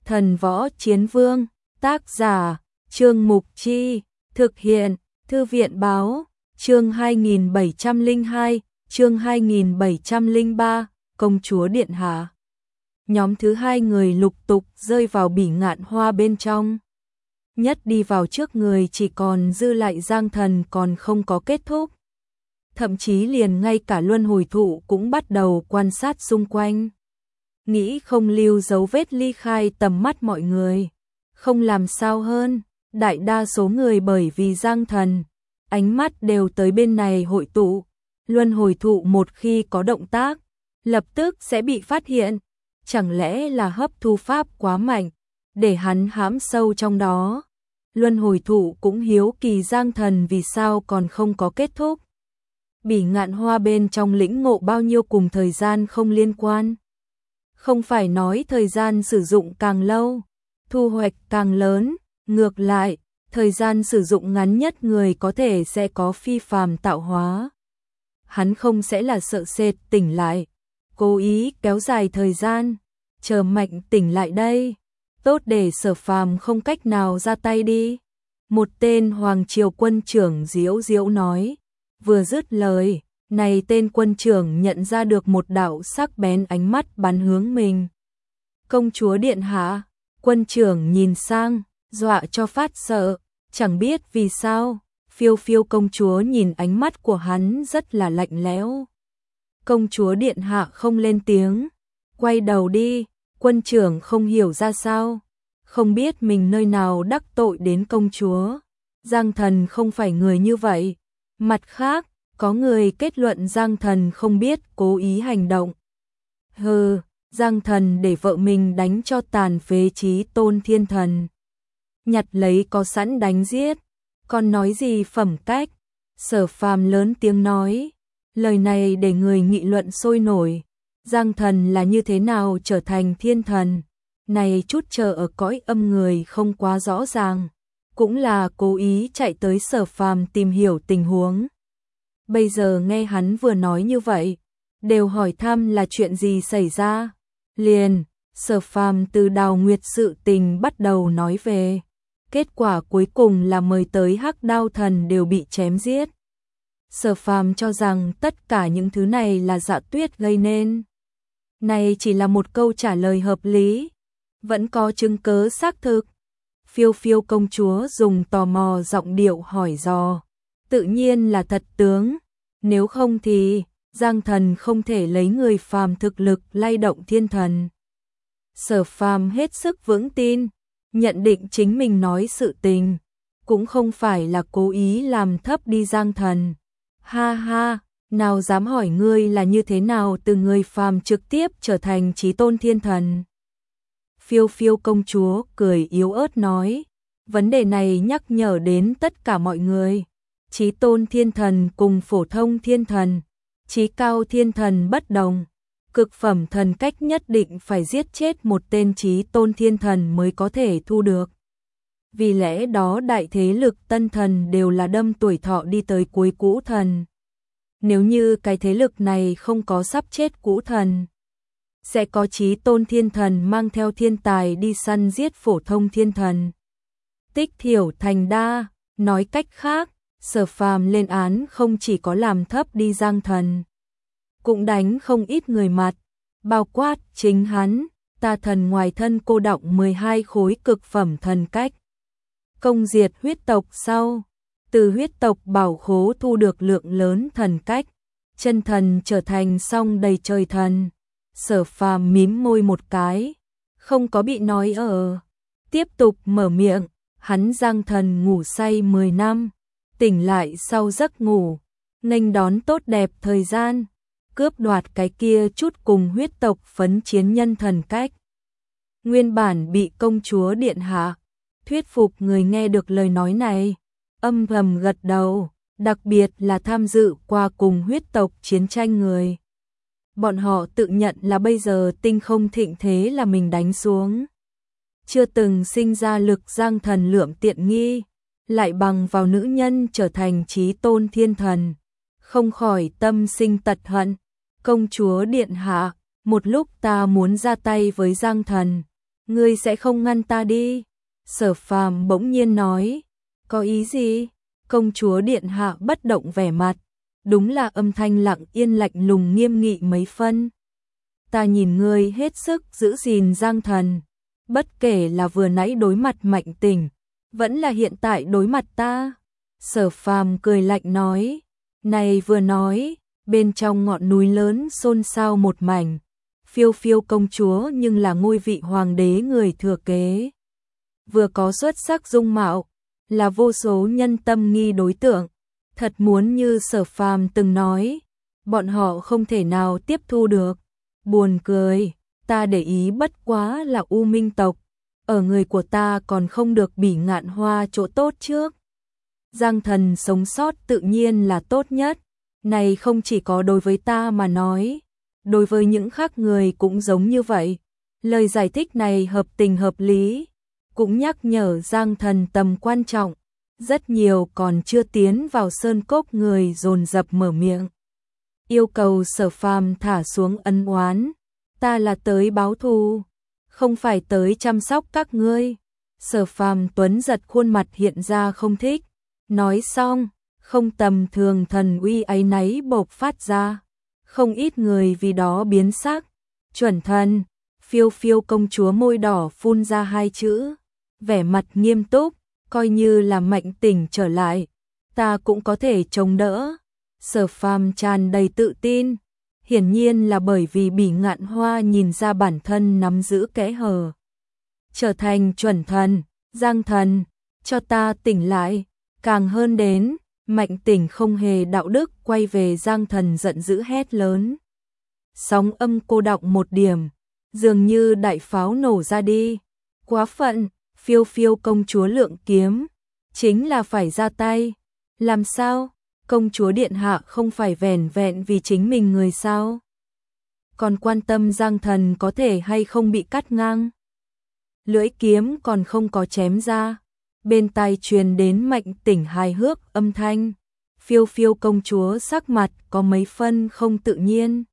Thần Võ Chiến Vương, tác giả, Trương Mục Chi, thực hiện, Thư viện Báo, chương 2702, chương 2703, Công chúa Điện Hạ. Nhóm thứ hai người lục tục rơi vào Bỉ Ngạn Hoa bên trong. Nhất đi vào trước người chỉ còn dư lại Giang Thần còn không có kết thúc. Thậm chí liền ngay cả Luân Hồi Thụ cũng bắt đầu quan sát xung quanh. Nghĩ không lưu dấu vết ly khai tầm mắt mọi người. Không làm sao hơn, đại đa số người bởi vì Giang Thần, ánh mắt đều tới bên này hội tụ. Luân Hồi Thụ một khi có động tác, lập tức sẽ bị phát hiện. Chẳng lẽ là hấp thu pháp quá mạnh, để hắn hãm sâu trong đó. Luân Hồi Thụ cũng hiếu kỳ Giang Thần vì sao còn không có kết thúc. Bỉ Ngạn Hoa bên trong lĩnh ngộ bao nhiêu cùng thời gian không liên quan. Không phải nói thời gian sử dụng càng lâu, thu hoạch càng lớn, ngược lại, thời gian sử dụng ngắn nhất người có thể sẽ có phi phàm tạo hóa. Hắn không sẽ là sợ sệt tỉnh lại, cố ý kéo dài thời gian, chờ mạnh tỉnh lại đây, tốt để Sở Phàm không cách nào ra tay đi. Một tên Hoàng Triều quân trưởng diễu diễu nói, vừa dứt lời, này tên quân trưởng nhận ra được một đạo sắc bén ánh mắt bắn hướng mình. Công chúa Điện Hạ, quân trưởng nhìn sang, dọa cho phát sợ, chẳng biết vì sao, Phiêu Phiêu công chúa nhìn ánh mắt của hắn rất là lạnh lẽo. Công chúa Điện Hạ không lên tiếng, quay đầu đi, quân trưởng không hiểu ra sao, không biết mình nơi nào đắc tội đến công chúa. Giang Thần không phải người như vậy. Mặt khác, có người kết luận Giang Thần không biết cố ý hành động. Hừ, Giang Thần để vợ mình đánh cho tàn phế Chí Tôn Thiên Thần. Nhặt lấy có sẵn đánh giết, còn nói gì phẩm cách. Sở Phàm lớn tiếng nói, lời này để người nghị luận sôi nổi. Giang Thần là như thế nào trở thành thiên thần, này chút chờ ở cõi âm người không quá rõ ràng, cũng là cố ý chạy tới Sở Phàm tìm hiểu tình huống. Bây giờ nghe hắn vừa nói như vậy, đều hỏi thăm là chuyện gì xảy ra. Liền, Sở Phàm từ Đào Nguyệt sự tình bắt đầu nói về. Kết quả cuối cùng là mời tới Hắc Đao Thần đều bị chém giết. Sở Phàm cho rằng tất cả những thứ này là Dạ Tuyết gây nên. Này chỉ là một câu trả lời hợp lý, vẫn có chứng cứ xác thực. Phiêu Phiêu công chúa dùng tò mò giọng điệu hỏi dò, tự nhiên là thật tướng, nếu không thì Giang Thần không thể lấy người phàm thực lực lay động thiên thần. Sở Phàm hết sức vững tin, nhận định chính mình nói sự tình, cũng không phải là cố ý làm thấp đi Giang Thần. Ha ha, nào dám hỏi ngươi là như thế nào từ người phàm trực tiếp trở thành Chí Tôn Thiên Thần. Phiêu Phiêu công chúa cười yếu ớt nói, vấn đề này nhắc nhở đến tất cả mọi người. Chí Tôn Thiên Thần cùng phổ thông thiên thần, chí cao thiên thần bất đồng. Cực phẩm thần cách nhất định phải giết chết một tên Chí Tôn Thiên Thần mới có thể thu được. Vì lẽ đó đại thế lực tân thần đều là đâm tuổi thọ đi tới cuối cũ thần. Nếu như cái thế lực này không có sắp chết cũ thần, sẽ có Chí Tôn Thiên Thần mang theo thiên tài đi săn giết phổ thông thiên thần. Tích thiểu thành đa, nói cách khác, Sở Phàm lên án không chỉ có làm thấp đi Giang Thần, cũng đánh không ít người mặt, bao quát chính hắn, tà thần ngoài thân cô đọng 12 khối cực phẩm thần cách. Công diệt huyết tộc sau, từ huyết tộc bảo khố thu được lượng lớn thần cách, chân thần trở thành song đầy trời thần. Sở Phàm mím môi một cái, không có bị nói ở. Tiếp tục mở miệng, hắn Giang Thần ngủ say 10 năm, tỉnh lại sau giấc ngủ, nghênh đón tốt đẹp thời gian, cướp đoạt cái kia chút cùng huyết tộc phấn chiến nhân thần cách. Nguyên bản bị công chúa Điện Hạ thuyết phục người nghe được lời nói này, âm thầm gật đầu, đặc biệt là tham dự qua cùng huyết tộc chiến tranh người. Bọn họ tự nhận là bây giờ tinh không thịnh thế là mình đánh xuống. Chưa từng sinh ra lực Giang Thần lượm tiện nghi, lại bằng vào nữ nhân trở thành Chí Tôn Thiên Thần, không khỏi tâm sinh tật hận. Công chúa Điện Hạ, một lúc ta muốn ra tay với Giang Thần, Ngươi sẽ không ngăn ta đi. Sở Phàm bỗng nhiên nói. Có ý gì? Công chúa điện hạ bất động vẻ mặt. Đúng là âm thanh lặng yên lạnh lùng nghiêm nghị mấy phân. Ta nhìn ngươi hết sức giữ gìn Giang Thần. Bất kể là vừa nãy đối mặt Mạnh Tỉnh, vẫn là hiện tại đối mặt ta. Sở Phàm cười lạnh nói. Này vừa nói, bên trong ngọn núi lớn xôn xao một mảnh. Phiêu Phiêu công chúa nhưng là ngôi vị hoàng đế người thừa kế. Vừa có xuất sắc dung mạo, là vô số nhân tâm nghi đối tượng. Thật muốn như Sở Phàm từng nói, bọn họ không thể nào tiếp thu được. Buồn cười, ta để ý bất quá là U Minh tộc. Ở người của ta còn không được Bỉ Ngạn Hoa chỗ tốt trước. Giang Thần sống sót tự nhiên là tốt nhất. Này không chỉ có đối với ta mà nói, đối với những khác người cũng giống như vậy. Lời giải thích này hợp tình hợp lý, cũng nhắc nhở Giang Thần tầm quan trọng. Rất nhiều còn chưa tiến vào sơn cốc người dồn dập mở miệng. Yêu cầu Sở Phàm thả xuống ân oán. Ta là tới báo thù, không phải tới chăm sóc các ngươi. Sở Phàm tuấn giật khuôn mặt hiện ra không thích. Nói xong, không tầm thường thần uy áy náy bộc phát ra. Không ít người vì đó biến sắc. Chuẩn thần. Phiêu Phiêu công chúa môi đỏ phun ra hai chữ. Vẻ mặt nghiêm túc. Coi như là Mạnh Tỉnh trở lại, ta cũng có thể chống đỡ. Sở Phàm tràn đầy tự tin. Hiển nhiên là bởi vì Bỉ Ngạn Hoa nhìn ra bản thân nắm giữ kẽ hở. Trở thành chuẩn thần. Giang Thần, cho ta tỉnh lại. Càng hơn đến, Mạnh Tỉnh không hề đạo đức quay về Giang Thần giận dữ hét lớn. Sóng âm cô đọng một điểm, dường như đại pháo nổ ra đi. Quá phận, Phiêu Phiêu công chúa lượng kiếm, chính là phải ra tay. Làm sao? Công chúa điện hạ không phải vẻn vẹn vì chính mình người sao? Còn quan tâm Giang Thần có thể hay không bị cắt ngang. Lưỡi kiếm còn không có chém ra. Bên tai truyền đến Mạnh Tỉnh hài hước âm thanh. Phiêu Phiêu công chúa sắc mặt có mấy phân không tự nhiên.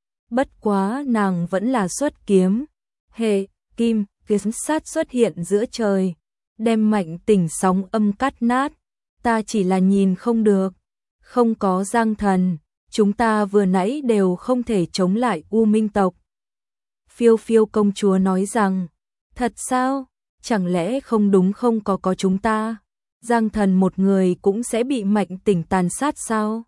Bất quá nàng vẫn là xuất kiếm. Hệ, kim, kiếm sát xuất hiện giữa trời. Đem Mạnh Tỉnh sóng âm cắt nát. Ta chỉ là nhìn không được. Không có Giang Thần, chúng ta vừa nãy đều không thể chống lại U Minh tộc. Phiêu Phiêu công chúa nói rằng, thật sao? Chẳng lẽ không đúng không có chúng ta? Giang Thần một người cũng sẽ bị Mạnh Tỉnh tàn sát sao?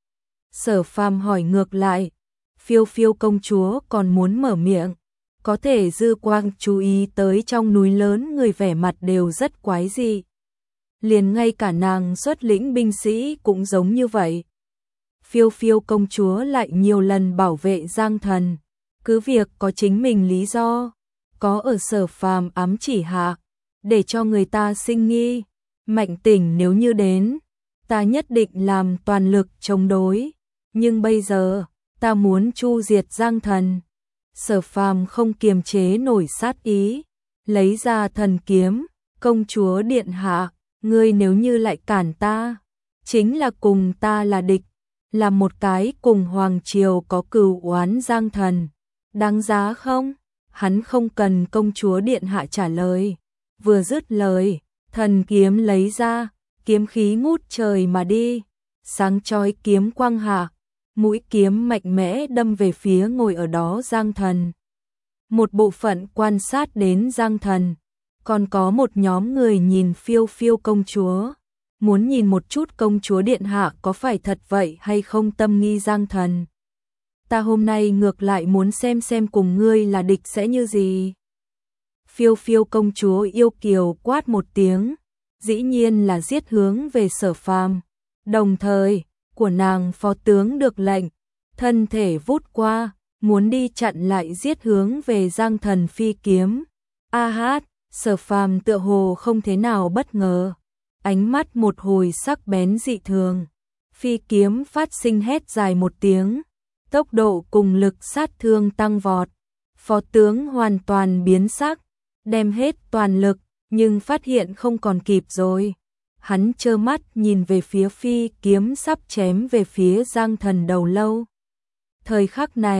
Sở Phàm hỏi ngược lại. Phiêu Phiêu công chúa còn muốn mở miệng. Có thể dư quang chú ý tới trong núi lớn người vẻ mặt đều rất quái dị. Liền ngay cả nàng xuất lĩnh binh sĩ cũng giống như vậy. Phiêu Phiêu công chúa lại nhiều lần bảo vệ Giang Thần. Cứ việc có chính mình lý do. Có ở Sở Phàm ám chỉ hạ. Để cho người ta sinh nghi. Mạnh Tỉnh nếu như đến, ta nhất định làm toàn lực chống đối. Nhưng bây giờ, ta muốn chu diệt Giang Thần. Sở Phàm không kiềm chế nổi sát ý. Lấy ra thần kiếm. Công chúa điện hạ, ngươi nếu như lại cản ta, chính là cùng ta là địch. Là một cái cùng Hoàng Triều có cừu oán Giang Thần. Đáng giá không? Hắn không cần công chúa điện hạ trả lời. Vừa dứt lời, thần kiếm lấy ra, kiếm khí ngút trời mà đi. Sáng chói kiếm quang hạ, mũi kiếm mạnh mẽ đâm về phía ngồi ở đó Giang Thần. Một bộ phận quan sát đến Giang Thần, còn có một nhóm người nhìn Phiêu Phiêu công chúa. Muốn nhìn một chút công chúa điện hạ có phải thật vậy hay không tâm nghi Giang Thần. Ta hôm nay ngược lại muốn xem cùng ngươi là địch sẽ như gì. Phiêu Phiêu công chúa yêu kiều quát một tiếng, dĩ nhiên là giết hướng về Sở Phàm. Đồng thời, của nàng phó tướng được lệnh, thân thể vút qua, muốn đi chặn lại giết hướng về Giang Thần phi kiếm. A hát, Sở Phàm tựa hồ không thế nào bất ngờ, ánh mắt một hồi sắc bén dị thường. Phi kiếm phát sinh hét dài một tiếng, tốc độ cùng lực sát thương tăng vọt. Phó tướng hoàn toàn biến sắc, đem hết toàn lực, nhưng phát hiện không còn kịp rồi. Hắn trơ mắt nhìn về phía phi kiếm sắp chém về phía Giang Thần đầu lâu. Thời khắc này,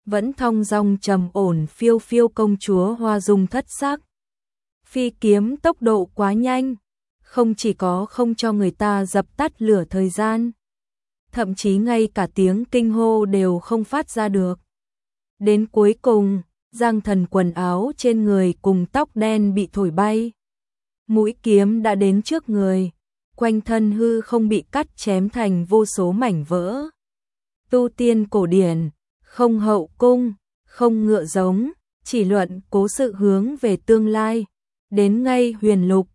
vẫn thong dong trầm ổn phiêu phiêu công chúa hoa dung thất sắc. Phi kiếm tốc độ quá nhanh, không chỉ có không cho người ta dập tắt lửa thời gian, thậm chí ngay cả tiếng kinh hô đều không phát ra được. Đến cuối cùng, Giang Thần quần áo trên người cùng tóc đen bị thổi bay. Mũi kiếm đã đến trước người, quanh thân hư không bị cắt chém thành vô số mảnh vỡ. Tu tiên cổ điển, không hậu cung, không ngựa giống, chỉ luận cố sự hướng về tương lai. Đến ngay huyền lục,